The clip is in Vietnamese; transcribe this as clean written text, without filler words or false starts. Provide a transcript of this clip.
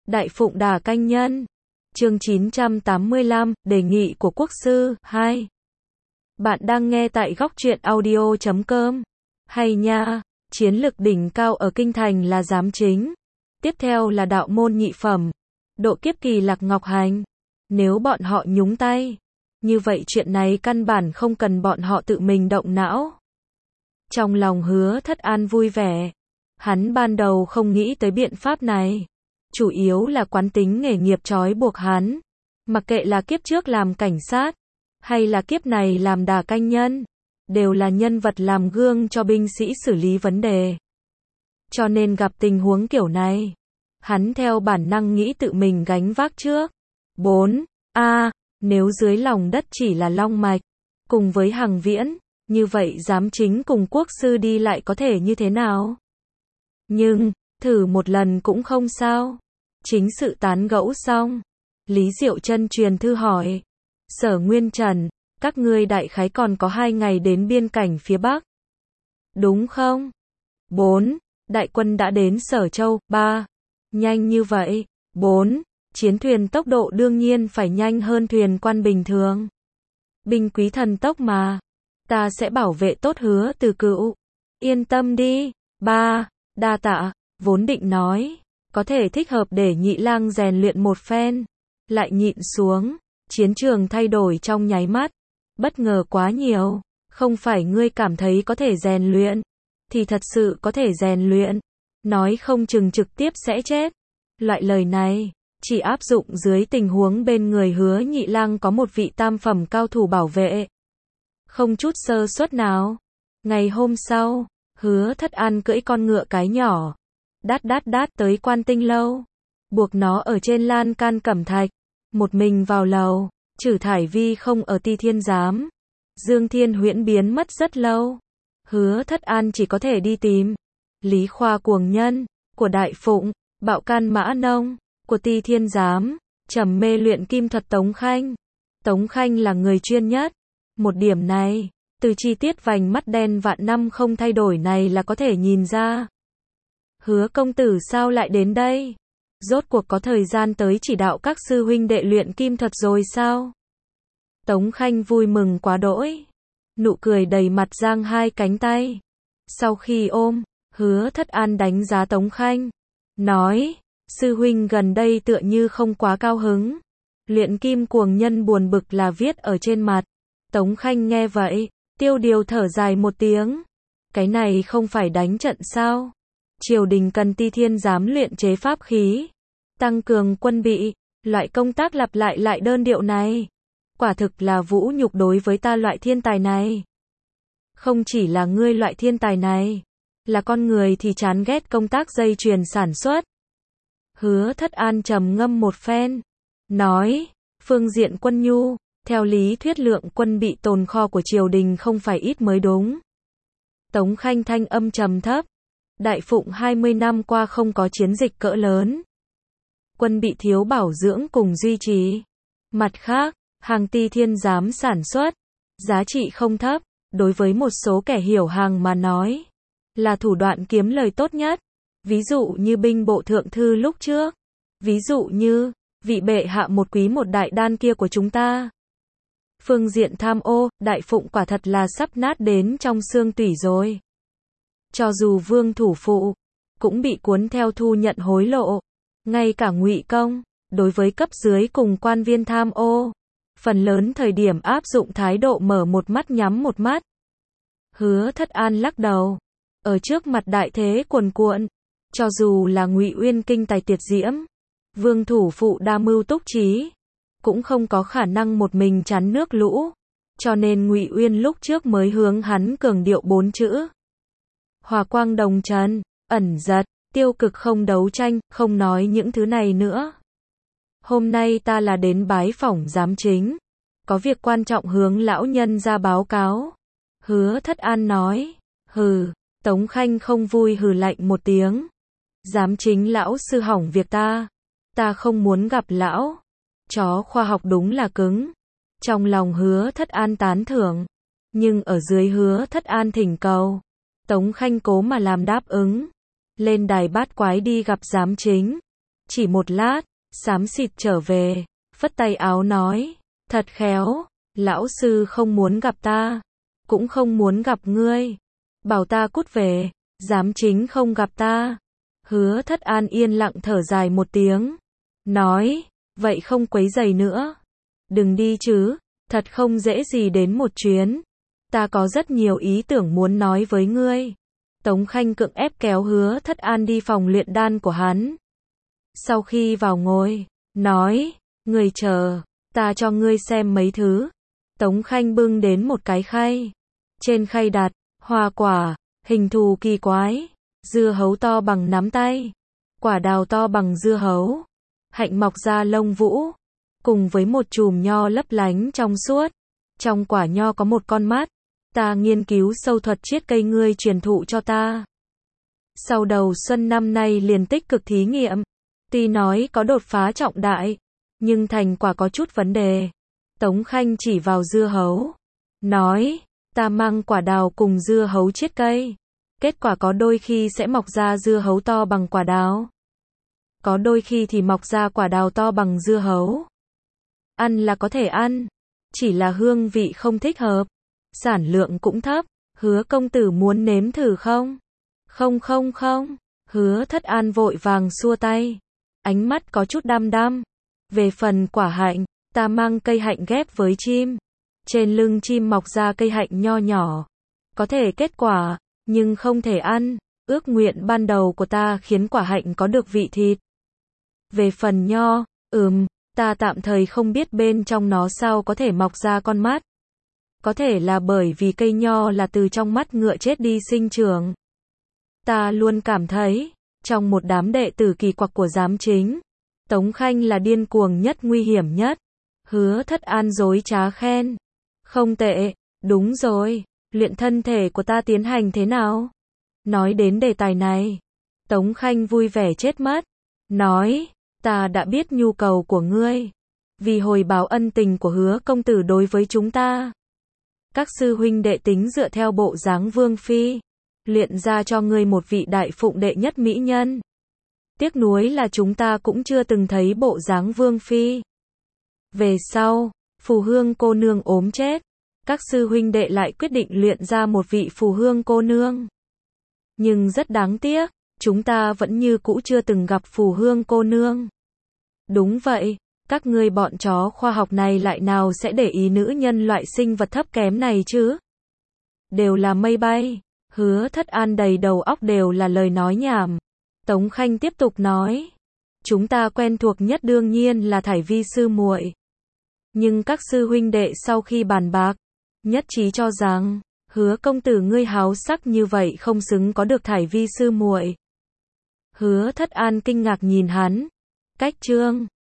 Đại Phụng Đà Canh Nhân. Chương 985, đề nghị của quốc sư, 2. Bạn đang nghe tại góc truyện audio.com. Hay nha, chiến lực đỉnh cao ở kinh thành là giám chính. Tiếp theo là đạo môn nhị phẩm, độ kiếp kỳ Lạc Ngọc Hành. Nếu bọn họ nhúng tay, như vậy chuyện này căn bản không cần bọn họ tự mình động não. Trong lòng Hứa Thất An vui vẻ. Hắn ban đầu không nghĩ tới biện pháp này. Chủ yếu là quán tính nghề nghiệp trói buộc hắn. Mặc kệ là kiếp trước làm cảnh sát, hay là kiếp này làm đà canh nhân, đều là nhân vật làm gương cho binh sĩ xử lý vấn đề. Cho nên gặp tình huống kiểu này, hắn theo bản năng nghĩ tự mình gánh vác trước. 4. Nếu dưới lòng đất chỉ là long mạch, cùng với Hằng Viễn, như vậy giám chính cùng quốc sư đi lại có thể như thế nào? Nhưng, thử một lần cũng không sao. Chính sự tán gẫu xong, Lý Diệu Trân truyền thư hỏi. Sở Nguyên Trần, các ngươi đại khái còn có 2 ngày đến biên cảnh phía Bắc. Đúng không? 4. Đại quân đã đến Sở Châu. 3. Nhanh như vậy. 4. Chiến thuyền tốc độ đương nhiên phải nhanh hơn thuyền quan bình thường. Binh quý thần tốc mà. Ta sẽ bảo vệ tốt Hứa Từ Cựu. Yên tâm đi. 3. Đa tạ. Vốn định nói, có thể thích hợp để Nhị Lang rèn luyện một phen. Lại nhịn xuống. Chiến trường thay đổi trong nháy mắt. Bất ngờ quá nhiều. Không phải ngươi cảm thấy có thể rèn luyện, thì thật sự có thể rèn luyện. Nói không chừng trực tiếp sẽ chết. Loại lời này chỉ áp dụng dưới tình huống bên người Hứa Nhị Lang có một vị tam phẩm cao thủ bảo vệ. Không chút sơ suất nào. Ngày hôm sau, Hứa Thất An cưỡi con ngựa cái nhỏ, đát tới Quan Tinh Lâu, buộc nó ở trên lan can cẩm thạch, một mình vào lầu. Trử Thải Vi không ở Ti Thiên Giám, Dương Thiên Huyễn biến mất rất lâu. Hứa Thất An chỉ có thể đi tìm Lý Khoa Cuồng Nhân của Đại Phụng, Bạo Can Mã Nông của Ti Thiên Giám, Trầm Mê Luyện Kim Thuật Tống Khanh. Tống Khanh là người chuyên nhất. Một điểm này, từ chi tiết vành mắt đen vạn năm không thay đổi này là có thể nhìn ra. Hứa công tử sao lại đến đây? Rốt cuộc có thời gian tới chỉ đạo các sư huynh đệ luyện kim thuật rồi sao? Tống Khanh vui mừng quá đỗi. Nụ cười đầy mặt, giang 2 cánh tay. Sau khi ôm, Hứa Thất An đánh giá Tống Khanh, nói, sư huynh gần đây tựa như không quá cao hứng. Luyện kim cuồng nhân buồn bực là viết ở trên mặt. Tống Khanh nghe vậy, tiêu điều thở dài một tiếng. Cái này không phải đánh trận sao? Triều đình cần Ti Thiên Giám luyện chế pháp khí, tăng cường quân bị, loại công tác lặp lại đơn điệu này. Quả thực là vũ nhục đối với ta loại thiên tài này. Không chỉ là ngươi loại thiên tài này, là con người thì chán ghét công tác dây chuyền sản xuất. Hứa Thất An trầm ngâm một phen, nói, phương diện quân nhu, theo lý thuyết lượng quân bị tồn kho của triều đình không phải ít mới đúng. Tống Khanh thanh âm trầm thấp. Đại Phụng 20 năm qua không có chiến dịch cỡ lớn. Quân bị thiếu bảo dưỡng cùng duy trì. Mặt khác, hàng Ti Thiên Giám sản xuất, giá trị không thấp, đối với một số kẻ hiểu hàng mà nói, là thủ đoạn kiếm lời tốt nhất. Ví dụ như binh bộ thượng thư lúc trước. Ví dụ như, vị bệ hạ một quý một đại đan kia của chúng ta. Phương diện tham ô, Đại Phụng quả thật là sắp nát đến trong xương tủy rồi. Cho dù Vương thủ phụ cũng bị cuốn theo thu nhận hối lộ, ngay cả Ngụy Công, đối với cấp dưới cùng quan viên tham ô, phần lớn thời điểm áp dụng thái độ mở một mắt nhắm một mắt. Hứa Thất An lắc đầu. Ở trước mặt đại thế cuồn cuộn, cho dù là Ngụy Uyên kinh tài tuyệt diễm, Vương thủ phụ đa mưu túc trí, cũng không có khả năng một mình chắn nước lũ. Cho nên Ngụy Uyên lúc trước mới hướng hắn cường điệu 4 chữ. Hòa quang đồng trần, ẩn giật, tiêu cực không đấu tranh, không nói những thứ này nữa. Hôm nay ta là đến bái phỏng giám chính, có việc quan trọng hướng lão nhân ra báo cáo. Hứa Thất An nói. Hừ. Tống Khanh không vui hừ lạnh một tiếng. Giám chính lão sư hỏng việc ta không muốn gặp lão. Chó khoa học đúng là cứng. Trong lòng Hứa Thất An tán thưởng, nhưng ở dưới Hứa Thất An thỉnh cầu, Tống Khanh cố mà làm đáp ứng. Lên đài bát quái đi gặp giám chính. chỉ một lát, xám xịt trở về, phất tay áo nói, thật khéo, lão sư không muốn gặp ta, cũng không muốn gặp ngươi, bảo ta cút về, giám chính không gặp ta. Hứa Thất An yên lặng thở dài một tiếng, nói, vậy không quấy rầy nữa, đừng đi chứ, thật không dễ gì đến một chuyến, ta có rất nhiều ý tưởng muốn nói với ngươi. Tống Khanh cưỡng ép kéo Hứa Thất An đi phòng luyện đan của hắn. Sau khi vào ngồi, nói, ngươi chờ, ta cho ngươi xem mấy thứ. Tống Khanh bưng đến một cái khay. Trên khay đặt, hoa quả, hình thù kỳ quái, dưa hấu to bằng nắm tay, quả đào to bằng dưa hấu, hạnh mọc ra lông vũ, cùng với một chùm nho lấp lánh trong suốt. Trong quả nho có một con mắt. Ta nghiên cứu sâu thuật chiết cây ngươi truyền thụ cho ta. Sau đầu xuân năm nay liền tích cực thí nghiệm. Tuy nói có đột phá trọng đại, nhưng thành quả có chút vấn đề. Tống Khanh chỉ vào dưa hấu. Nói, ta mang quả đào cùng dưa hấu chiết cây. Kết quả có đôi khi sẽ mọc ra dưa hấu to bằng quả đào. Có đôi khi thì mọc ra quả đào to bằng dưa hấu. Ăn là có thể ăn, chỉ là hương vị không thích hợp. Sản lượng cũng thấp, Hứa công tử muốn nếm thử không? Không không không, Hứa Thất An vội vàng xua tay, ánh mắt có chút đăm đăm. Về phần quả hạnh, ta mang cây hạnh ghép với chim, trên lưng chim mọc ra cây hạnh nho nhỏ, có thể kết quả, nhưng không thể ăn. Ước nguyện ban đầu của ta khiến quả hạnh có được vị thịt. Về phần nho, ta tạm thời không biết bên trong nó sao có thể mọc ra con mắt. Có thể là bởi vì cây nho là từ trong mắt ngựa chết đi sinh trưởng. Ta luôn cảm thấy, trong một đám đệ tử kỳ quặc của giám chính, Tống Khanh là điên cuồng nhất, nguy hiểm nhất. Hứa Thất An dối trá khen. Không tệ, đúng rồi, luyện thân thể của ta tiến hành thế nào? Nói đến đề tài này, Tống Khanh vui vẻ chết mất. Nói, ta đã biết nhu cầu của ngươi. Vì hồi báo ân tình của Hứa công tử đối với chúng ta, các sư huynh đệ tính dựa theo bộ dáng vương phi, luyện ra cho ngươi một vị đại phụng đệ nhất mỹ nhân. Tiếc nuối là chúng ta cũng chưa từng thấy bộ dáng vương phi. Về sau, Phù Hương cô nương ốm chết, các sư huynh đệ lại quyết định luyện ra một vị Phù Hương cô nương. Nhưng rất đáng tiếc, chúng ta vẫn như cũ chưa từng gặp Phù Hương cô nương. Đúng vậy, các ngươi bọn chó khoa học này lại nào sẽ để ý nữ nhân loại sinh vật thấp kém này chứ? Đều là mây bay. Hứa Thất An đầy đầu óc đều là lời nói nhảm. Tống Khanh tiếp tục nói, chúng ta quen thuộc nhất đương nhiên là Thải Vi sư muội. Nhưng các sư huynh đệ sau khi bàn bạc, nhất trí cho rằng, Hứa công tử ngươi háo sắc như vậy không xứng có được Thải Vi sư muội. Hứa Thất An kinh ngạc nhìn hắn. Cách chương